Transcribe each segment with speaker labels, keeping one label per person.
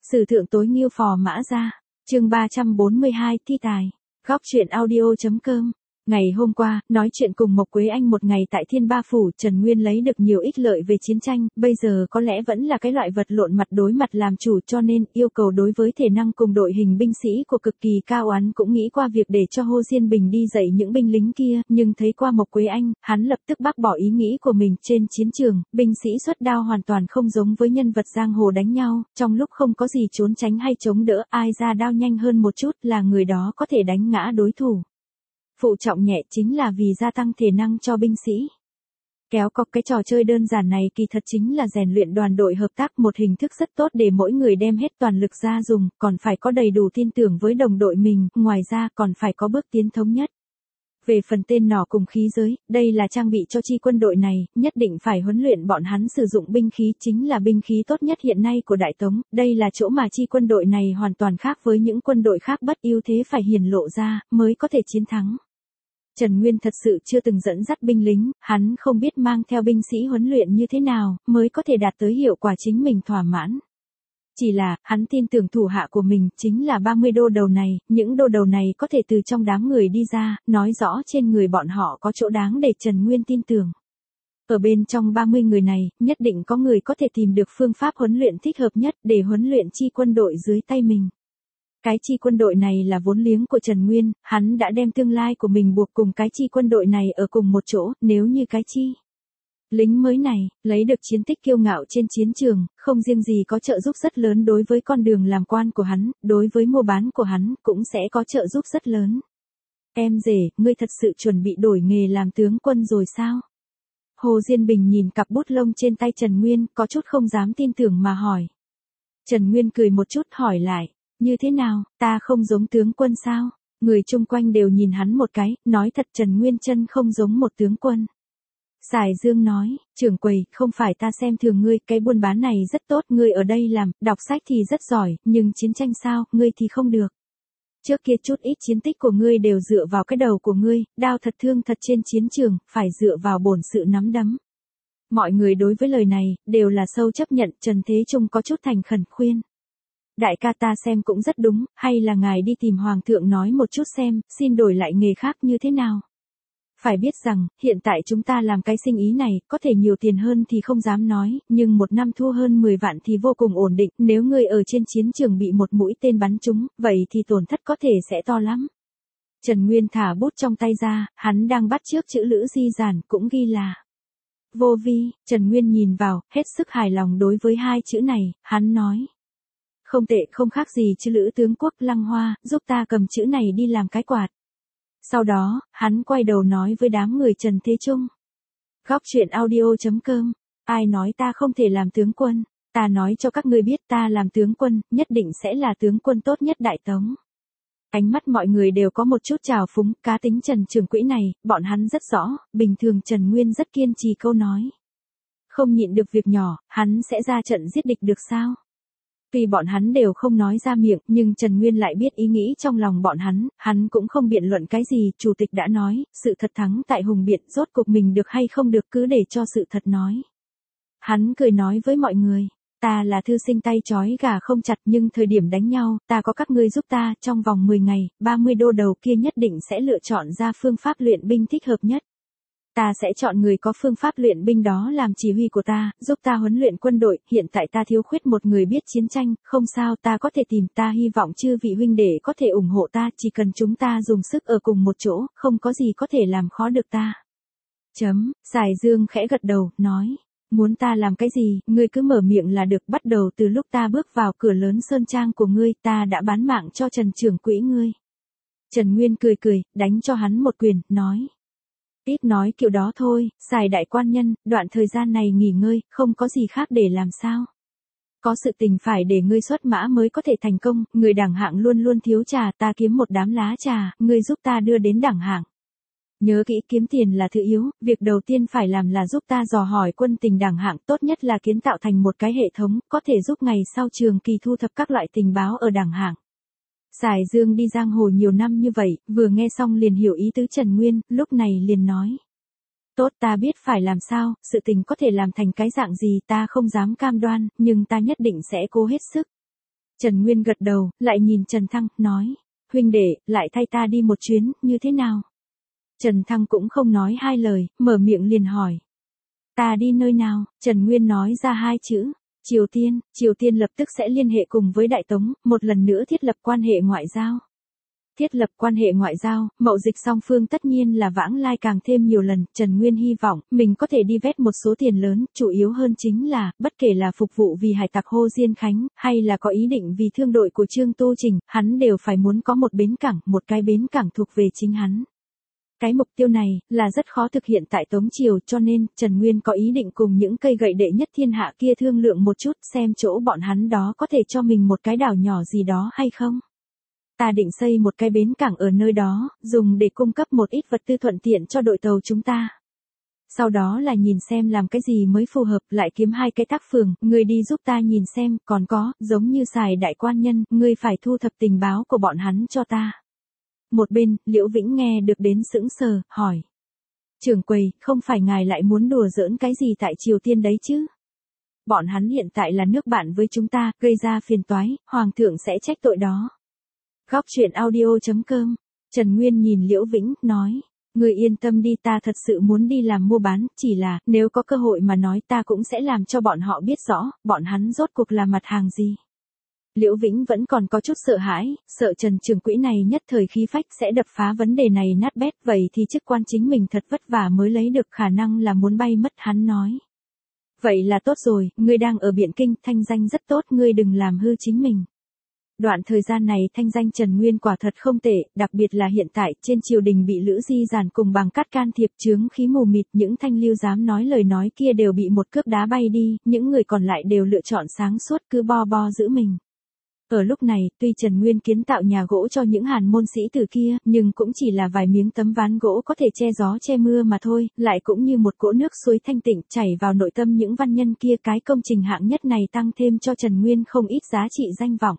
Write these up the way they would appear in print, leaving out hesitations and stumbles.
Speaker 1: Sử thượng tối nghiêu phò mã ra. Chương 342 thi tài. Góc truyện audio.com. Ngày hôm qua, nói chuyện cùng Mộc Quế Anh một ngày tại Thiên Ba Phủ, Trần Nguyên lấy được nhiều ích lợi về chiến tranh, bây giờ có lẽ vẫn là cái loại vật lộn mặt đối mặt làm chủ, cho nên yêu cầu đối với thể năng cùng đội hình binh sĩ của cực kỳ cao. Oán cũng nghĩ qua việc để cho Hồ Diên Bình đi dạy những binh lính kia, nhưng thấy qua Mộc Quế Anh, hắn lập tức bác bỏ ý nghĩ của mình. Trên chiến trường, binh sĩ xuất đao hoàn toàn không giống với nhân vật giang hồ đánh nhau, trong lúc không có gì trốn tránh hay chống đỡ, ai ra đao nhanh hơn một chút là người đó có thể đánh ngã đối thủ. Phụ trọng nhẹ chính là vì gia tăng thể năng cho binh sĩ. Kéo cọc cái trò chơi đơn giản này kỳ thật chính là rèn luyện đoàn đội hợp tác, một hình thức rất tốt để mỗi người đem hết toàn lực ra dùng, còn phải có đầy đủ tin tưởng với đồng đội mình, ngoài ra còn phải có bước tiến thống nhất. Về phần tên nỏ cùng khí giới, đây là trang bị cho chi quân đội này, nhất định phải huấn luyện bọn hắn sử dụng binh khí, chính là binh khí tốt nhất hiện nay của Đại Tống, đây là chỗ mà chi quân đội này hoàn toàn khác với những quân đội khác, bất ưu thế phải hiển lộ ra, mới có thể chiến thắng. Trần Nguyên thật sự chưa từng dẫn dắt binh lính, hắn không biết mang theo binh sĩ huấn luyện như thế nào, mới có thể đạt tới hiệu quả chính mình thỏa mãn. Chỉ là, hắn tin tưởng thủ hạ của mình, chính là 30 đô đầu này, những đô đầu này có thể từ trong đám người đi ra, nói rõ trên người bọn họ có chỗ đáng để Trần Nguyên tin tưởng. Ở bên trong 30 người này, nhất định có người có thể tìm được phương pháp huấn luyện thích hợp nhất để huấn luyện chi quân đội dưới tay mình. Cái chi quân đội này là vốn liếng của Trần Nguyên, hắn đã đem tương lai của mình buộc cùng cái chi quân đội này ở cùng một chỗ, nếu như cái chi lính mới này, lấy được chiến tích kiêu ngạo trên chiến trường, không riêng gì có trợ giúp rất lớn đối với con đường làm quan của hắn, đối với mua bán của hắn, cũng sẽ có trợ giúp rất lớn. Em rể, ngươi thật sự chuẩn bị đổi nghề làm tướng quân rồi sao? Hồ Diên Bình nhìn cặp bút lông trên tay Trần Nguyên, có chút không dám tin tưởng mà hỏi. Trần Nguyên cười một chút hỏi lại, như thế nào, ta không giống tướng quân sao? Người chung quanh đều nhìn hắn một cái, nói thật Trần Nguyên chân không giống một tướng quân. Sài Dương nói, trưởng quầy, không phải ta xem thường ngươi, cái buôn bán này rất tốt, ngươi ở đây làm, đọc sách thì rất giỏi, nhưng chiến tranh sao, ngươi thì không được. Trước kia chút ít chiến tích của ngươi đều dựa vào cái đầu của ngươi, đao thật thương thật trên chiến trường, phải dựa vào bổn sự nắm đấm. Mọi người đối với lời này, đều là sâu chấp nhận. Trần Thế Trung có chút thành khẩn khuyên. Đại ca ta xem cũng rất đúng, hay là ngài đi tìm hoàng thượng nói một chút xem, xin đổi lại nghề khác như thế nào. Phải biết rằng, hiện tại chúng ta làm cái sinh ý này, có thể nhiều tiền hơn thì không dám nói, nhưng một năm thu hơn 10 vạn thì vô cùng ổn định, nếu người ở trên chiến trường bị một mũi tên bắn trúng, vậy thì tổn thất có thể sẽ to lắm. Trần Nguyên thả bút trong tay ra, hắn đang bắt chước chữ Lữ Di Giản, cũng ghi là vô vi. Trần Nguyên nhìn vào, hết sức hài lòng đối với hai chữ này, hắn nói. Không tệ, không khác gì chữ Lữ tướng quốc Lăng Hoa, giúp ta cầm chữ này đi làm cái quạt. Sau đó, hắn quay đầu nói với đám người Trần Thế Trung. Góc truyện audio.com. Ai nói ta không thể làm tướng quân, ta nói cho các ngươi biết ta làm tướng quân, nhất định sẽ là tướng quân tốt nhất Đại Tống. Ánh mắt mọi người đều có một chút trào phúng, cá tính Trần trưởng quỹ này, bọn hắn rất rõ, bình thường Trần Nguyên rất kiên trì câu nói. Không nhịn được việc nhỏ, hắn sẽ ra trận giết địch được sao? Tuy bọn hắn đều không nói ra miệng, nhưng Trần Nguyên lại biết ý nghĩ trong lòng bọn hắn cũng không biện luận cái gì, chủ tịch đã nói, sự thật thắng tại hùng biện, rốt cuộc mình được hay không được cứ để cho sự thật nói. Hắn cười nói với mọi người, ta là thư sinh tay trói gà không chặt, nhưng thời điểm đánh nhau, ta có các ngươi giúp ta, trong vòng 10 ngày, 30 đô đầu kia nhất định sẽ lựa chọn ra phương pháp luyện binh thích hợp nhất. Ta sẽ chọn người có phương pháp luyện binh đó làm chỉ huy của ta, giúp ta huấn luyện quân đội, hiện tại ta thiếu khuyết một người biết chiến tranh, không sao, ta có thể tìm, ta hy vọng chư vị huynh đệ có thể ủng hộ ta, chỉ cần chúng ta dùng sức ở cùng một chỗ, không có gì có thể làm khó được ta. Sài Dương khẽ gật đầu, nói, muốn ta làm cái gì, ngươi cứ mở miệng là được, bắt đầu từ lúc ta bước vào cửa lớn sơn trang của ngươi, ta đã bán mạng cho Trần trưởng quỹ ngươi. Trần Nguyên cười cười, đánh cho hắn một quyền, nói. Ít nói kiểu đó thôi, Sài đại quan nhân, đoạn thời gian này nghỉ ngơi, không có gì khác để làm sao. Có sự tình phải để ngươi xuất mã mới có thể thành công, người đẳng hạng luôn luôn thiếu trà, ta kiếm một đám lá trà, ngươi giúp ta đưa đến đẳng hạng. Nhớ kỹ, kiếm tiền là thứ yếu, việc đầu tiên phải làm là giúp ta dò hỏi quân tình đẳng hạng, tốt nhất là kiến tạo thành một cái hệ thống, có thể giúp ngày sau trường kỳ thu thập các loại tình báo ở đẳng hạng. Sài Dương đi giang hồ nhiều năm như vậy, vừa nghe xong liền hiểu ý tứ Trần Nguyên, lúc này liền nói. Tốt, ta biết phải làm sao, sự tình có thể làm thành cái dạng gì ta không dám cam đoan, nhưng ta nhất định sẽ cố hết sức. Trần Nguyên gật đầu, lại nhìn Trần Thăng, nói. Huynh đệ, lại thay ta đi một chuyến, như thế nào? Trần Thăng cũng không nói hai lời, mở miệng liền hỏi. Ta đi nơi nào? Trần Nguyên nói ra hai chữ. Triều Tiên lập tức sẽ liên hệ cùng với Đại Tống, một lần nữa thiết lập quan hệ ngoại giao. Thiết lập quan hệ ngoại giao, mậu dịch song phương tất nhiên là vãng lai càng thêm nhiều lần, Trần Nguyên hy vọng, mình có thể đi vét một số tiền lớn, chủ yếu hơn chính là, bất kể là phục vụ vì hải tặc Hồ Diên Khánh, hay là có ý định vì thương đội của Trương Tu Trình, hắn đều phải muốn có một bến cảng, một cái bến cảng thuộc về chính hắn. Cái mục tiêu này, là rất khó thực hiện tại Tống Triều cho nên, Trần Nguyên có ý định cùng những cây gậy đệ nhất thiên hạ kia thương lượng một chút xem chỗ bọn hắn đó có thể cho mình một cái đảo nhỏ gì đó hay không. Ta định xây một cái bến cảng ở nơi đó, dùng để cung cấp một ít vật tư thuận tiện cho đội tàu chúng ta. Sau đó là nhìn xem làm cái gì mới phù hợp, lại kiếm hai cái tác phường, ngươi đi giúp ta nhìn xem, còn có, giống như xài đại quan nhân, ngươi phải thu thập tình báo của bọn hắn cho ta. Một bên, Liễu Vĩnh nghe được đến sững sờ, hỏi. Trưởng quầy, không phải ngài lại muốn đùa giỡn cái gì tại Triều Tiên đấy chứ? Bọn hắn hiện tại là nước bạn với chúng ta, gây ra phiền toái, Hoàng thượng sẽ trách tội đó. Góc truyện audio.com. Trần Nguyên nhìn Liễu Vĩnh, nói. Người yên tâm đi, ta thật sự muốn đi làm mua bán, chỉ là, nếu có cơ hội mà nói ta cũng sẽ làm cho bọn họ biết rõ, bọn hắn rốt cuộc là mặt hàng gì. Liễu Vĩnh vẫn còn có chút sợ hãi, sợ Trần trưởng quỹ này nhất thời khí phách sẽ đập phá vấn đề này nát bét, vậy thì chức quan chính mình thật vất vả mới lấy được, khả năng là muốn bay mất, hắn nói. Vậy là tốt rồi, ngươi đang ở Biện Kinh, thanh danh rất tốt, ngươi đừng làm hư chính mình. Đoạn thời gian này thanh danh Trần Nguyên quả thật không tệ, đặc biệt là hiện tại, trên triều đình bị Lữ Di Giản cùng Bằng Cát can thiệp, chướng khí mù mịt, những thanh lưu dám nói lời nói kia đều bị một cước đá bay đi, những người còn lại đều lựa chọn sáng suốt cứ bo bo giữ mình. Ở lúc này, tuy Trần Nguyên kiến tạo nhà gỗ cho những hàn môn sĩ tử kia, nhưng cũng chỉ là vài miếng tấm ván gỗ có thể che gió che mưa mà thôi, lại cũng như một cỗ nước suối thanh tịnh chảy vào nội tâm những văn nhân kia, cái công trình hạng nhất này tăng thêm cho Trần Nguyên không ít giá trị danh vọng.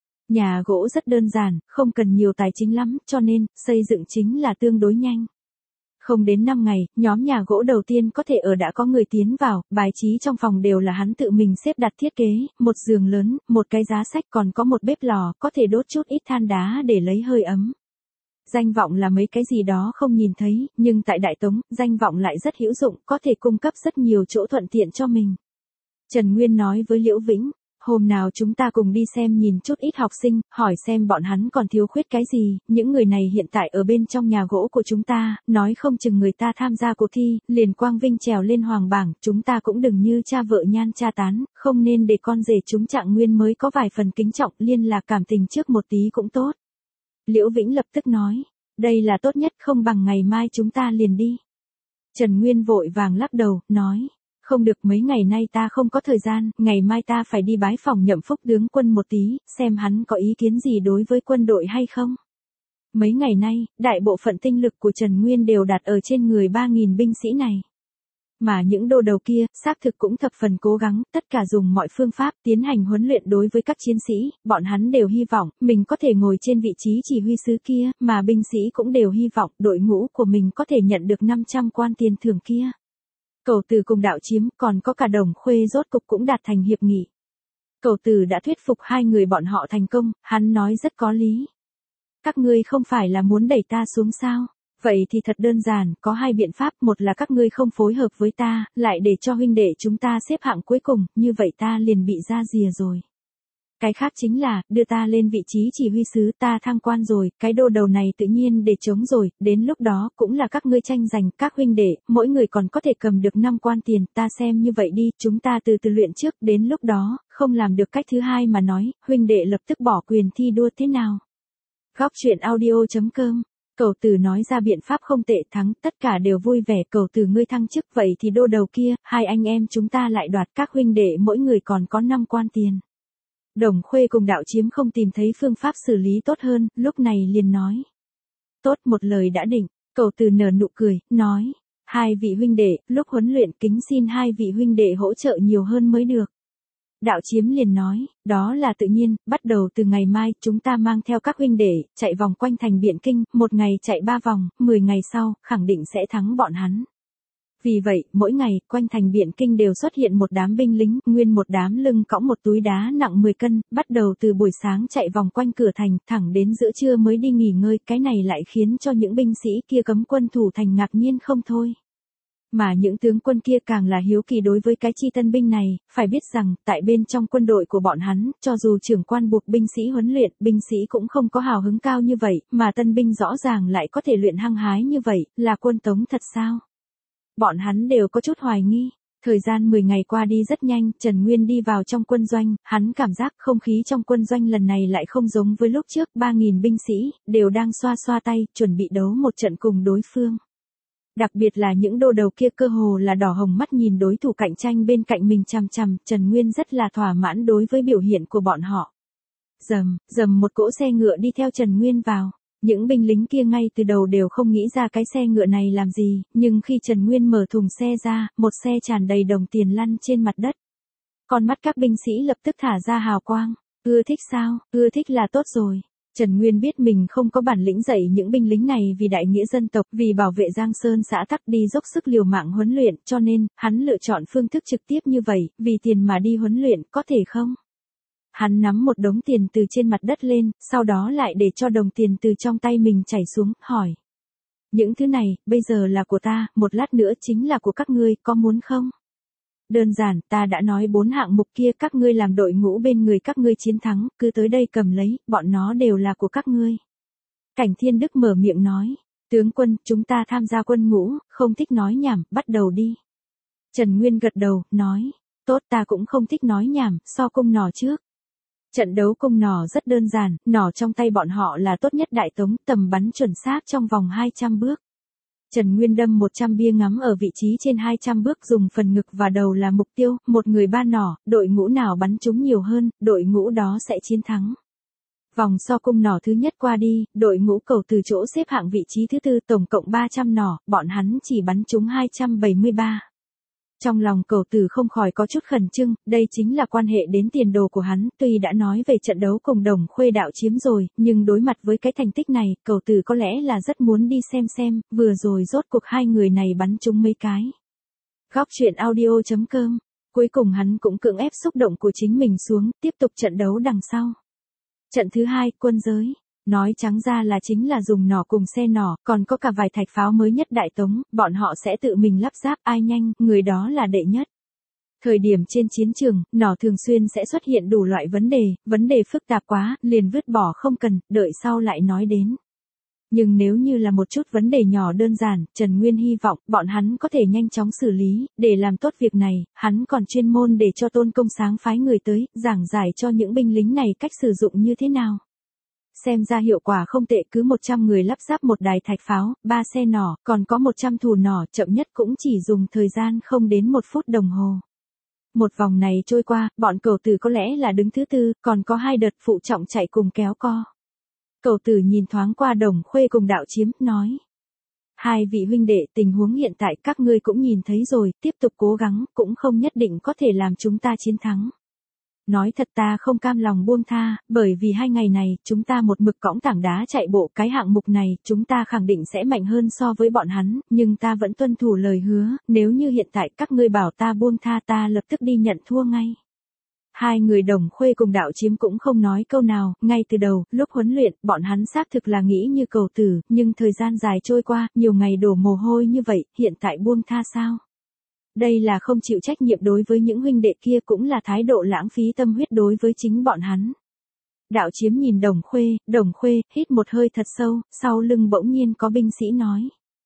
Speaker 1: Nhà gỗ rất đơn giản, không cần nhiều tài chính lắm, cho nên, xây dựng chính là tương đối nhanh. Không đến 5 ngày, nhóm nhà gỗ đầu tiên có thể ở đã có người tiến vào, bài trí trong phòng đều là hắn tự mình xếp đặt thiết kế, một giường lớn, một cái giá sách còn có một bếp lò, có thể đốt chút ít than đá để lấy hơi ấm. Danh vọng là mấy cái gì đó không nhìn thấy, nhưng tại Đại Tống, danh vọng lại rất hữu dụng, có thể cung cấp rất nhiều chỗ thuận tiện cho mình. Trần Nguyên nói với Liễu Vĩnh. Hôm nào chúng ta cùng đi xem nhìn chút ít học sinh, hỏi xem bọn hắn còn thiếu khuyết cái gì, những người này hiện tại ở bên trong nhà gỗ của chúng ta, nói không chừng người ta tham gia cuộc thi, liền quang vinh trèo lên hoàng bảng, chúng ta cũng đừng như cha vợ nhan cha tán, không nên để con rể chúng Trạng Nguyên mới có vài phần kính trọng, liên lạc cảm tình trước một tí cũng tốt. Liễu Vĩnh lập tức nói, đây là tốt nhất, không bằng ngày mai chúng ta liền đi. Trần Nguyên vội vàng lắc đầu, nói. Không được, mấy ngày nay ta không có thời gian, ngày mai ta phải đi bái phòng Nhậm Phúc tướng quân một tí, xem hắn có ý kiến gì đối với quân đội hay không. Mấy ngày nay, đại bộ phận tinh lực của Trần Nguyên đều đặt ở trên người 3.000 binh sĩ này. Mà những đô đầu kia, xác thực cũng thập phần cố gắng, tất cả dùng mọi phương pháp tiến hành huấn luyện đối với các chiến sĩ, bọn hắn đều hy vọng, mình có thể ngồi trên vị trí chỉ huy sứ kia, mà binh sĩ cũng đều hy vọng, đội ngũ của mình có thể nhận được 500 quan tiền thưởng kia. Cẩu Tử cùng Đạo Chiếm, còn có cả Đồng Khuê rốt cục cũng đạt thành hiệp nghị. Cẩu Tử đã thuyết phục hai người bọn họ thành công, hắn nói rất có lý. Các ngươi không phải là muốn đẩy ta xuống sao? Vậy thì thật đơn giản, có hai biện pháp, một là các ngươi không phối hợp với ta, lại để cho huynh đệ chúng ta xếp hạng cuối cùng, như vậy ta liền bị ra rìa rồi. Cái khác chính là, đưa ta lên vị trí chỉ huy sứ, ta thăng quan rồi, cái đô đầu này tự nhiên để chống rồi, đến lúc đó, cũng là các ngươi tranh giành, các huynh đệ, mỗi người còn có thể cầm được 5 quan tiền, ta xem như vậy đi, chúng ta từ từ luyện trước, đến lúc đó, không làm được cách thứ hai mà nói, huynh đệ lập tức bỏ quyền thi đua thế nào. Góc truyện audio.com. Cẩu Tử nói ra biện pháp không tệ, thắng, tất cả đều vui vẻ, Cẩu Tử ngươi thăng chức, vậy thì đô đầu kia, hai anh em chúng ta lại đoạt, các huynh đệ mỗi người còn có 5 quan tiền. Đồng Khuê cùng Đạo Chiếm không tìm thấy phương pháp xử lý tốt hơn, lúc này liền nói. Tốt, một lời đã định, Cẩu Tử nở nụ cười, nói. Hai vị huynh đệ, lúc huấn luyện kính xin hai vị huynh đệ hỗ trợ nhiều hơn mới được. Đạo Chiếm liền nói, đó là tự nhiên, bắt đầu từ ngày mai, chúng ta mang theo các huynh đệ, chạy vòng quanh thành Biện Kinh, một ngày chạy 3 vòng, 10 ngày sau, khẳng định sẽ thắng bọn hắn. Vì vậy, mỗi ngày, quanh thành Biện Kinh đều xuất hiện một đám binh lính, nguyên một đám lưng cõng một túi đá nặng 10 cân, bắt đầu từ buổi sáng chạy vòng quanh cửa thành, thẳng đến giữa trưa mới đi nghỉ ngơi, cái này lại khiến cho những binh sĩ kia cấm quân thủ thành ngạc nhiên không thôi. Mà những tướng quân kia càng là hiếu kỳ đối với cái chi tân binh này, phải biết rằng, tại bên trong quân đội của bọn hắn, cho dù trưởng quan buộc binh sĩ huấn luyện, binh sĩ cũng không có hào hứng cao như vậy, mà tân binh rõ ràng lại có thể luyện hăng hái như vậy, là quân Tống thật sao? Bọn hắn đều có chút hoài nghi. Thời gian 10 ngày qua đi rất nhanh, Trần Nguyên đi vào trong quân doanh, hắn cảm giác không khí trong quân doanh lần này lại không giống với lúc trước, 3.000 binh sĩ, đều đang xoa xoa tay, chuẩn bị đấu một trận cùng đối phương. Đặc biệt là những đô đầu kia cơ hồ là đỏ hồng mắt nhìn đối thủ cạnh tranh bên cạnh mình chằm chằm, Trần Nguyên rất là thỏa mãn đối với biểu hiện của bọn họ. Rầm một cỗ xe ngựa đi theo Trần Nguyên vào. Những binh lính kia ngay từ đầu đều không nghĩ ra cái xe ngựa này làm gì, nhưng khi Trần Nguyên mở thùng xe ra, một xe tràn đầy đồng tiền lăn trên mặt đất. Con mắt các binh sĩ lập tức thả ra hào quang. Ưa thích sao? Ưa thích là tốt rồi. Trần Nguyên biết mình không có bản lĩnh dạy những binh lính này vì đại nghĩa dân tộc, vì bảo vệ Giang Sơn xã tắc đi dốc sức liều mạng huấn luyện, cho nên, hắn lựa chọn phương thức trực tiếp như vậy, vì tiền mà đi huấn luyện, có thể không? Hắn nắm một đống tiền từ trên mặt đất lên, sau đó lại để cho đồng tiền từ trong tay mình chảy xuống, hỏi. Những thứ này, bây giờ là của ta, một lát nữa chính là của các ngươi, có muốn không? Đơn giản, ta đã nói 4 hạng mục kia các ngươi làm đội ngũ bên người các ngươi chiến thắng, cứ tới đây cầm lấy, bọn nó đều là của các ngươi. Cảnh Thiên Đức mở miệng nói, tướng quân, chúng ta tham gia quân ngũ, không thích nói nhảm, bắt đầu đi. Trần Nguyên gật đầu, nói, tốt ta cũng không thích nói nhảm, so cung nỏ trước. Trận đấu cung nỏ rất đơn giản, nỏ trong tay bọn họ là tốt nhất đại tống, tầm bắn chuẩn xác trong vòng 200 bước. Trần Nguyên đâm 100 bia ngắm ở vị trí trên 200 bước dùng phần ngực và đầu là mục tiêu, một người 3 nỏ, đội ngũ nào bắn trúng nhiều hơn, đội ngũ đó sẽ chiến thắng. Vòng so cung nỏ thứ nhất qua đi, đội ngũ Cầu Từ chỗ xếp hạng vị trí thứ tư tổng cộng 300 nỏ, bọn hắn chỉ bắn trúng 273. Trong lòng Cầu Từ không khỏi có chút khẩn trương, đây chính là quan hệ đến tiền đồ của hắn, tuy đã nói về trận đấu cùng Đồng Khuê đạo chiếm rồi, nhưng đối mặt với cái thành tích này, Cầu Từ có lẽ là rất muốn đi xem, vừa rồi rốt cuộc hai người này bắn trúng mấy cái. Góc truyện audio.com, cuối cùng hắn cũng cưỡng ép xúc động của chính mình xuống, tiếp tục trận đấu đằng sau. Trận thứ hai, quân giới. Nói trắng ra là chính là dùng nỏ cùng xe nỏ, còn có cả vài thạch pháo mới nhất đại tống, bọn họ sẽ tự mình lắp ráp, ai nhanh, người đó là đệ nhất. Thời điểm trên chiến trường, nỏ thường xuyên sẽ xuất hiện đủ loại vấn đề phức tạp quá, liền vứt bỏ không cần, đợi sau lại nói đến. Nhưng nếu như là một chút vấn đề nhỏ đơn giản, Trần Nguyên hy vọng bọn hắn có thể nhanh chóng xử lý, để làm tốt việc này, hắn còn chuyên môn để cho Tôn Công Sáng phái người tới, giảng giải cho những binh lính này cách sử dụng như thế nào. Xem ra hiệu quả không tệ, cứ 100 người lắp ráp một đài thạch pháo, 3 xe nỏ, còn có 100 thù nỏ, chậm nhất cũng chỉ dùng thời gian không đến 1 phút đồng hồ. Một vòng này trôi qua, bọn Cầu Từ có lẽ là đứng thứ tư, còn có 2 đợt phụ trọng chạy cùng kéo co. Cầu Từ nhìn thoáng qua Đồng Khuê cùng Đạo Chiếm, nói. Hai vị huynh đệ, tình huống hiện tại các ngươi cũng nhìn thấy rồi, tiếp tục cố gắng, cũng không nhất định có thể làm chúng ta chiến thắng. Nói thật ta không cam lòng buông tha, bởi vì 2 ngày này, chúng ta một mực cõng tảng đá chạy bộ, cái hạng mục này, chúng ta khẳng định sẽ mạnh hơn so với bọn hắn, nhưng ta vẫn tuân thủ lời hứa, nếu như hiện tại các ngươi bảo ta buông tha ta lập tức đi nhận thua ngay. Hai người Đồng Khuê cùng Đạo Chiếm cũng không nói câu nào, ngay từ đầu, lúc huấn luyện, bọn hắn xác thực là nghĩ như Cầu Từ, nhưng thời gian dài trôi qua, nhiều ngày đổ mồ hôi như vậy, hiện tại buông tha sao? Đây là không chịu trách nhiệm đối với những huynh đệ kia, cũng là thái độ lãng phí tâm huyết đối với chính bọn hắn. Đạo Chiếm nhìn Đồng Khuê, hít một hơi thật sâu, sau lưng bỗng nhiên có binh sĩ nói.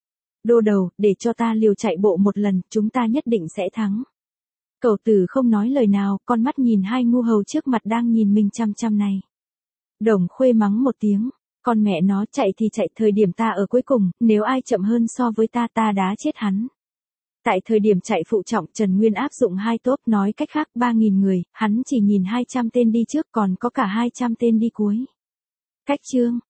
Speaker 1: Đô đầu, để cho ta liều chạy bộ một lần, chúng ta nhất định sẽ thắng. Cầu Từ không nói lời nào, con mắt nhìn hai ngu hầu trước mặt đang nhìn mình chăm chăm này. Đồng Khuê mắng một tiếng, con mẹ nó, chạy thì chạy, thời điểm ta ở cuối cùng, nếu ai chậm hơn so với ta đá chết hắn. Tại thời điểm chạy phụ trọng, Trần Nguyên áp dụng 2 tốp, nói cách khác 3.000 người, hắn chỉ nhìn 200 tên đi trước, còn có cả 200 tên đi cuối. Cách chương,